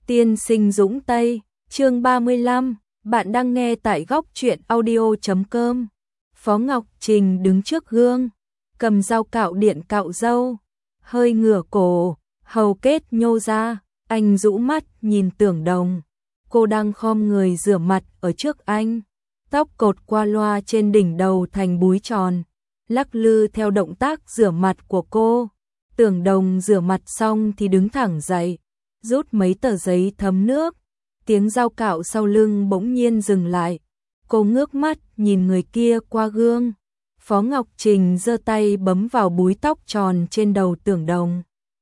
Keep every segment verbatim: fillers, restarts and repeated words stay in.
Tiên sinh Dũng Tây, chương ba mươi lăm, bạn đang nghe tại góc truyện audio chấm com. Phó Ngọc Trình đứng trước gương, cầm dao cạo điện cạo râu, hơi ngửa cổ, hầu kết nhô ra, anh rũ mắt nhìn Tưởng Đồng. Cô đang khom người rửa mặt ở trước anh, tóc cột qua loa trên đỉnh đầu thành búi tròn, lắc lư theo động tác rửa mặt của cô. Tưởng Đồng rửa mặt xong thì đứng thẳng dậy, rút mấy tờ giấy thấm nước, tiếng dao cạo sau lưng bỗng nhiên dừng lại. Cô ngước mắt nhìn người kia qua gương. Phó Ngọc Trình giơ tay bấm vào búi tóc tròn trên đầu Tưởng Đồng.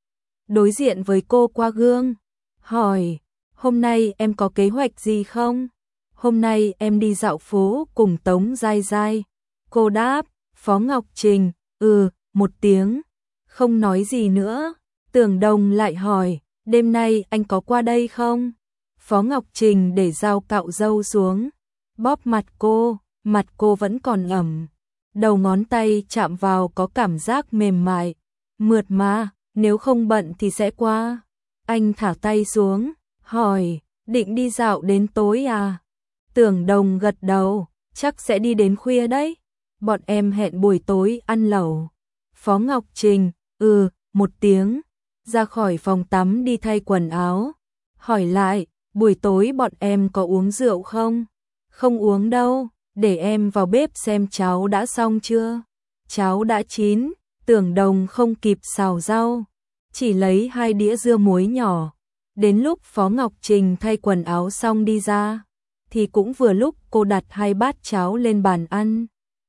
Đối diện với cô qua gương, hỏi, hôm nay em có kế hoạch gì không? Hôm nay em đi dạo phố cùng Tống Giai Giai. Cô đáp. Phó Ngọc Trình, ừ, một tiếng, không nói gì nữa. Tưởng Đồng lại hỏi, đêm nay anh có qua đây không? Phó Ngọc Trình để dao cạo râu xuống, bóp mặt cô, mặt cô vẫn còn ẩm. Đầu ngón tay chạm vào có cảm giác mềm mại, mượt mà, nếu không bận thì sẽ qua. Anh thả tay xuống, hỏi, định đi dạo đến tối à? Tưởng Đồng gật đầu, chắc sẽ đi đến khuya đấy. Bọn em hẹn buổi tối ăn lẩu. Phó Ngọc Trình, ừ, một tiếng, ra khỏi phòng tắm đi thay quần áo. Hỏi lại, buổi tối bọn em có uống rượu không? Không uống đâu, để em vào bếp xem cháo đã xong chưa. Cháo đã chín. Tưởng Đồng không kịp xào rau, chỉ lấy hai đĩa dưa muối nhỏ. Đến lúc Phó Ngọc Trình thay quần áo xong đi ra, thì cũng vừa lúc cô đặt hai bát cháo lên bàn ăn.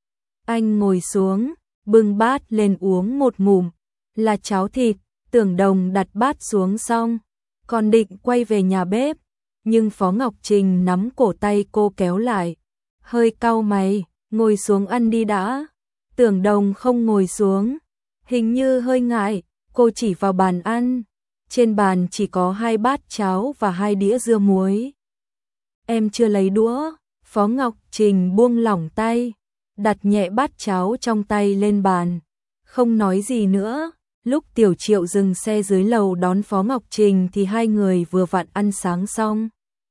Anh ngồi xuống, bưng bát lên uống một ngụm, là cháo thịt. Tưởng Đồng đặt bát xuống xong, còn định quay về nhà bếp, nhưng Phó Ngọc Trình nắm cổ tay cô kéo lại, hơi cau mày, ngồi xuống ăn đi đã. Tưởng Đồng không ngồi xuống, hình như hơi ngại, cô chỉ vào bàn ăn. Trên bàn chỉ có hai bát cháo và hai đĩa dưa muối. Em chưa lấy đũa. Phó Ngọc Trình buông lỏng tay, đặt nhẹ bát cháo trong tay lên bàn, không nói gì nữa. Lúc Tiểu Triệu dừng xe dưới lầu đón Phó Ngọc Trình thì hai người vừa vặn ăn sáng xong.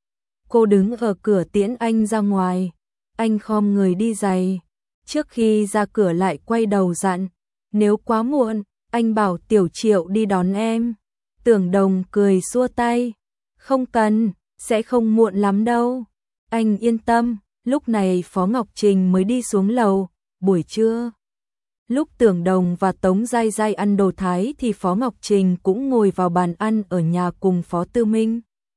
Cô đứng ở cửa tiễn anh ra ngoài, anh khom người đi giày. Trước khi ra cửa lại quay đầu dặn, nếu quá muộn, anh bảo Tiểu Triệu đi đón em. Tưởng Đồng cười xua tay, không cần, sẽ không muộn lắm đâu. Anh yên tâm. Lúc này Phó Ngọc Trình mới đi xuống lầu. Buổi trưa, lúc Tưởng Đồng và Tống Giai Giai ăn đồ Thái thì Phó Ngọc Trình cũng ngồi vào bàn ăn ở nhà cùng Phó Tư Minh.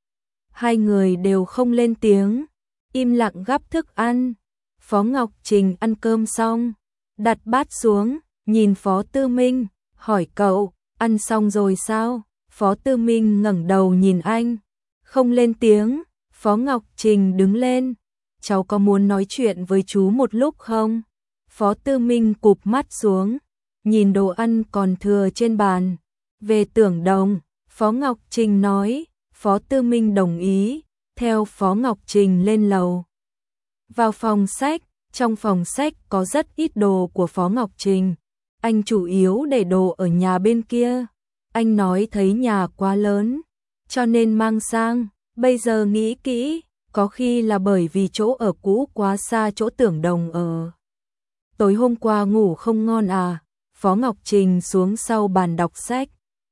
Hai người đều không lên tiếng, im lặng gắp thức ăn. Phó Ngọc Trình ăn cơm xong, đặt bát xuống, nhìn Phó Tư Minh, hỏi cậu, ăn xong rồi sao? Phó Tư Minh ngẩng đầu nhìn anh, không lên tiếng. Phó Ngọc Trình đứng lên, cháu có muốn nói chuyện với chú một lúc không? Phó Tư Minh cụp mắt xuống, nhìn đồ ăn còn thừa trên bàn. Về Tưởng Đồng, Phó Ngọc Trình nói. Phó Tư Minh đồng ý, theo Phó Ngọc Trình lên lầu. Vào phòng sách, trong phòng sách có rất ít đồ của Phó Ngọc Trình. Anh chủ yếu để đồ ở nhà bên kia. Anh nói thấy nhà quá lớn, cho nên mang sang. Bây giờ nghĩ kỹ, có khi là bởi vì chỗ ở cũ quá xa chỗ Tưởng Đồng ở. Tối hôm qua ngủ không ngon à? Phó Ngọc Trình xuống sau bàn đọc sách,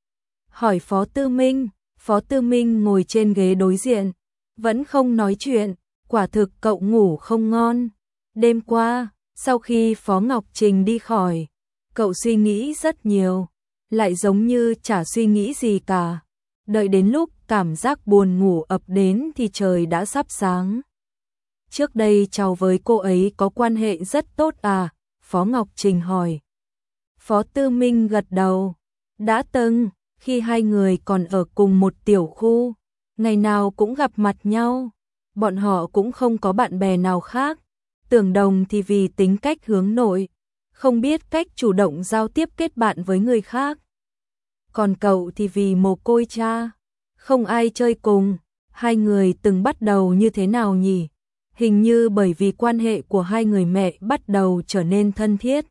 hỏi Phó Tư Minh. Phó Tư Minh ngồi trên ghế đối diện, vẫn không nói chuyện. Quả thực cậu ngủ không ngon. Đêm qua, sau khi Phó Ngọc Trình đi khỏi, cậu suy nghĩ rất nhiều, lại giống như chả suy nghĩ gì cả. Đợi đến lúc cảm giác buồn ngủ ập đến thì trời đã sắp sáng. Trước đây cháu với cô ấy có quan hệ rất tốt à? Phó Ngọc Trình hỏi. Phó Tư Minh gật đầu. Đã từng, khi hai người còn ở cùng một tiểu khu, ngày nào cũng gặp mặt nhau. Bọn họ cũng không có bạn bè nào khác. Tưởng Đồng thì vì tính cách hướng nội, không biết cách chủ động giao tiếp kết bạn với người khác. Còn cậu thì vì mồ côi cha, không ai chơi cùng. Hai người từng bắt đầu như thế nào nhỉ? Hình như bởi vì quan hệ của hai người mẹ bắt đầu trở nên thân thiết.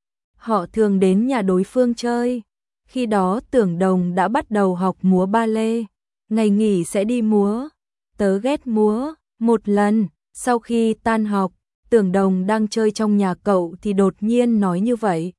Họ thường đến nhà đối phương chơi. Khi đó Tưởng Đồng đã bắt đầu học múa ba lê. ngày nghỉ sẽ đi múa. Tớ ghét múa. Một lần, sau khi tan học, Tưởng Đồng đang chơi trong nhà cậu thì đột nhiên nói như vậy.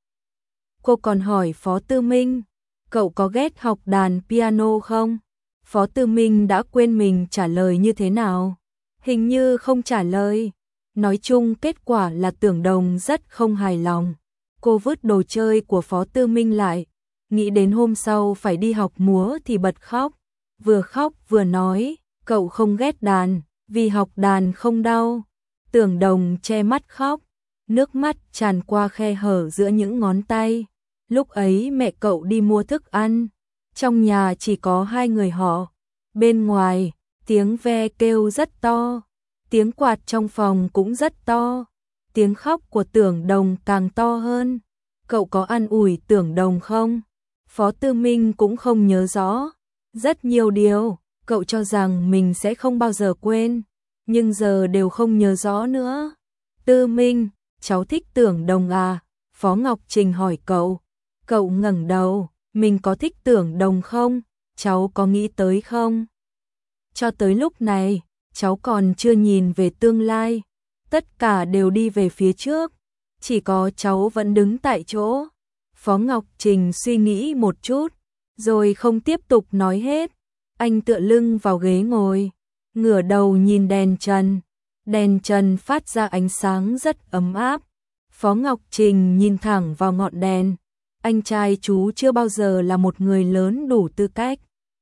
Cô còn hỏi Phó Tư Minh, cậu có ghét học đàn piano không? Phó Tư Minh đã quên mình trả lời như thế nào. Hình như không trả lời. Nói chung kết quả là Tưởng Đồng rất không hài lòng. Cô vứt đồ chơi của Phó Tư Minh lại. Nghĩ đến hôm sau phải đi học múa thì bật khóc. Vừa khóc vừa nói, cậu không ghét đàn, vì học đàn không đau. Tưởng Đồng che mắt khóc, nước mắt tràn qua khe hở giữa những ngón tay. Lúc ấy mẹ cậu đi mua thức ăn, trong nhà chỉ có hai người họ. Bên ngoài, tiếng ve kêu rất to, tiếng quạt trong phòng cũng rất to, tiếng khóc của Tưởng Đồng càng to hơn. Cậu có an ủi Tưởng Đồng không? Phó Tư Minh cũng không nhớ rõ. Rất nhiều điều, cậu cho rằng mình sẽ không bao giờ quên, nhưng giờ đều không nhớ rõ nữa. Tư Minh, cháu thích Tưởng Đồng à? Phó Ngọc Trình hỏi cậu. Cậu ngẩng đầu, mình có thích Tưởng Đồng không? Cháu có nghĩ tới không? Cho tới lúc này, cháu còn chưa nhìn về tương lai, tất cả đều đi về phía trước, chỉ có cháu vẫn đứng tại chỗ. Phó Ngọc Trình suy nghĩ một chút, rồi không tiếp tục nói hết. Anh tựa lưng vào ghế ngồi, ngửa đầu nhìn đèn trần. Đèn trần phát ra ánh sáng rất ấm áp. Phó Ngọc Trình nhìn thẳng vào ngọn đèn. Anh trai chú chưa bao giờ là một người lớn đủ tư cách.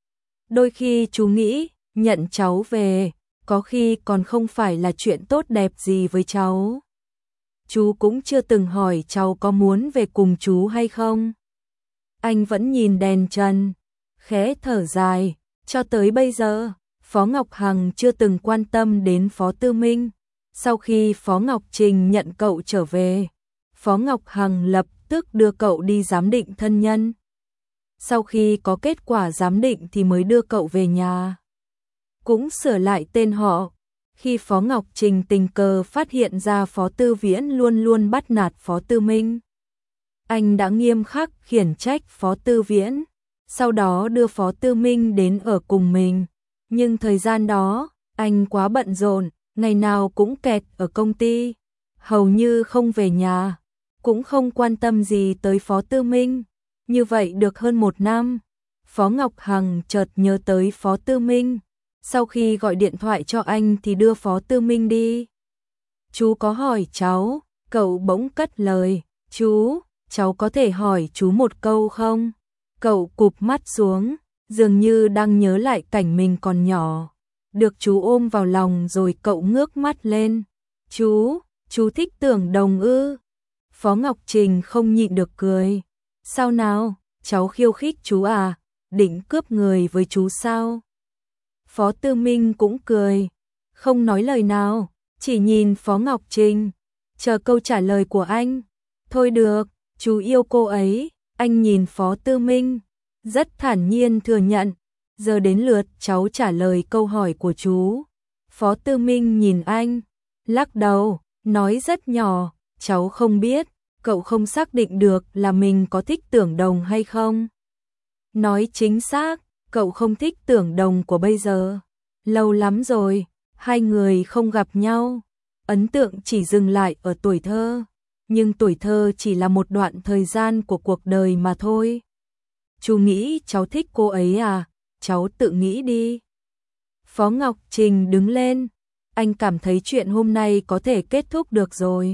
Đôi khi chú nghĩ, nhận cháu về, có khi còn không phải là chuyện tốt đẹp gì với cháu. Chú cũng chưa từng hỏi cháu có muốn về cùng chú hay không. Anh vẫn nhìn đèn trần, khẽ thở dài. Cho tới bây giờ, Phó Ngọc Hằng chưa từng quan tâm đến Phó Tư Minh. Sau khi Phó Ngọc Trình nhận cậu trở về, Phó Ngọc Hằng lập tức đưa cậu đi giám định thân nhân. Sau khi có kết quả giám định thì mới đưa cậu về nhà. Cũng sửa lại tên họ. Khi Phó Ngọc Trình tình cờ phát hiện ra Phó Tư Viễn luôn luôn bắt nạt Phó Tư Minh, anh đã nghiêm khắc khiển trách Phó Tư Viễn, sau đó đưa Phó Tư Minh đến ở cùng mình. Nhưng thời gian đó, anh quá bận rộn, ngày nào cũng kẹt ở công ty, hầu như không về nhà, cũng không quan tâm gì tới Phó Tư Minh. Như vậy được hơn một năm, Phó Ngọc Hằng chợt nhớ tới Phó Tư Minh. Sau khi gọi điện thoại cho anh thì đưa Phó Tư Minh đi. Chú có hỏi cháu, cậu bỗng cất lời. Chú, cháu có thể hỏi chú một câu không? Cậu cụp mắt xuống, dường như đang nhớ lại cảnh mình còn nhỏ. Được chú ôm vào lòng rồi cậu ngước mắt lên. Chú, chú thích Tưởng Đồng ư? Phó Ngọc Trình không nhịn được cười. Sao nào, cháu khiêu khích chú à? Định cướp người với chú sao? Phó Tư Minh cũng cười, không nói lời nào, chỉ nhìn Phó Ngọc Trình, chờ câu trả lời của anh. Thôi được, chú yêu cô ấy. Anh nhìn Phó Tư Minh, rất thản nhiên thừa nhận. Giờ đến lượt cháu trả lời câu hỏi của chú. Phó Tư Minh nhìn anh, lắc đầu, nói rất nhỏ, cháu không biết, cậu không xác định được là mình có thích Tưởng Đồng hay không. Nói chính xác, cậu không thích Tưởng Đồng của bây giờ. Lâu lắm rồi, hai người không gặp nhau. Ấn tượng chỉ dừng lại ở tuổi thơ. Nhưng tuổi thơ chỉ là một đoạn thời gian của cuộc đời mà thôi. Chú nghĩ cháu thích cô ấy à? Cháu tự nghĩ đi. Phó Ngọc Trình đứng lên. Anh cảm thấy chuyện hôm nay có thể kết thúc được rồi.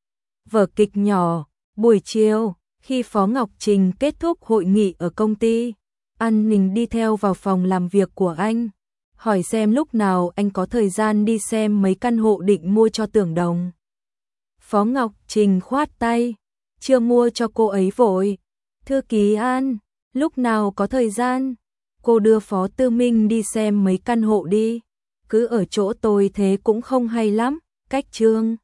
Vở kịch nhỏ, buổi chiều, khi Phó Ngọc Trình kết thúc hội nghị ở công ty, An Ninh đi theo vào phòng làm việc của anh, hỏi xem lúc nào anh có thời gian đi xem mấy căn hộ định mua cho Tưởng Đồng. Phó Ngọc Trình khoát tay, chưa mua cho cô ấy vội. Thư ký An, lúc nào có thời gian, cô đưa Phó Tư Minh đi xem mấy căn hộ đi. Cứ ở chỗ tôi thế cũng không hay lắm, cách trương.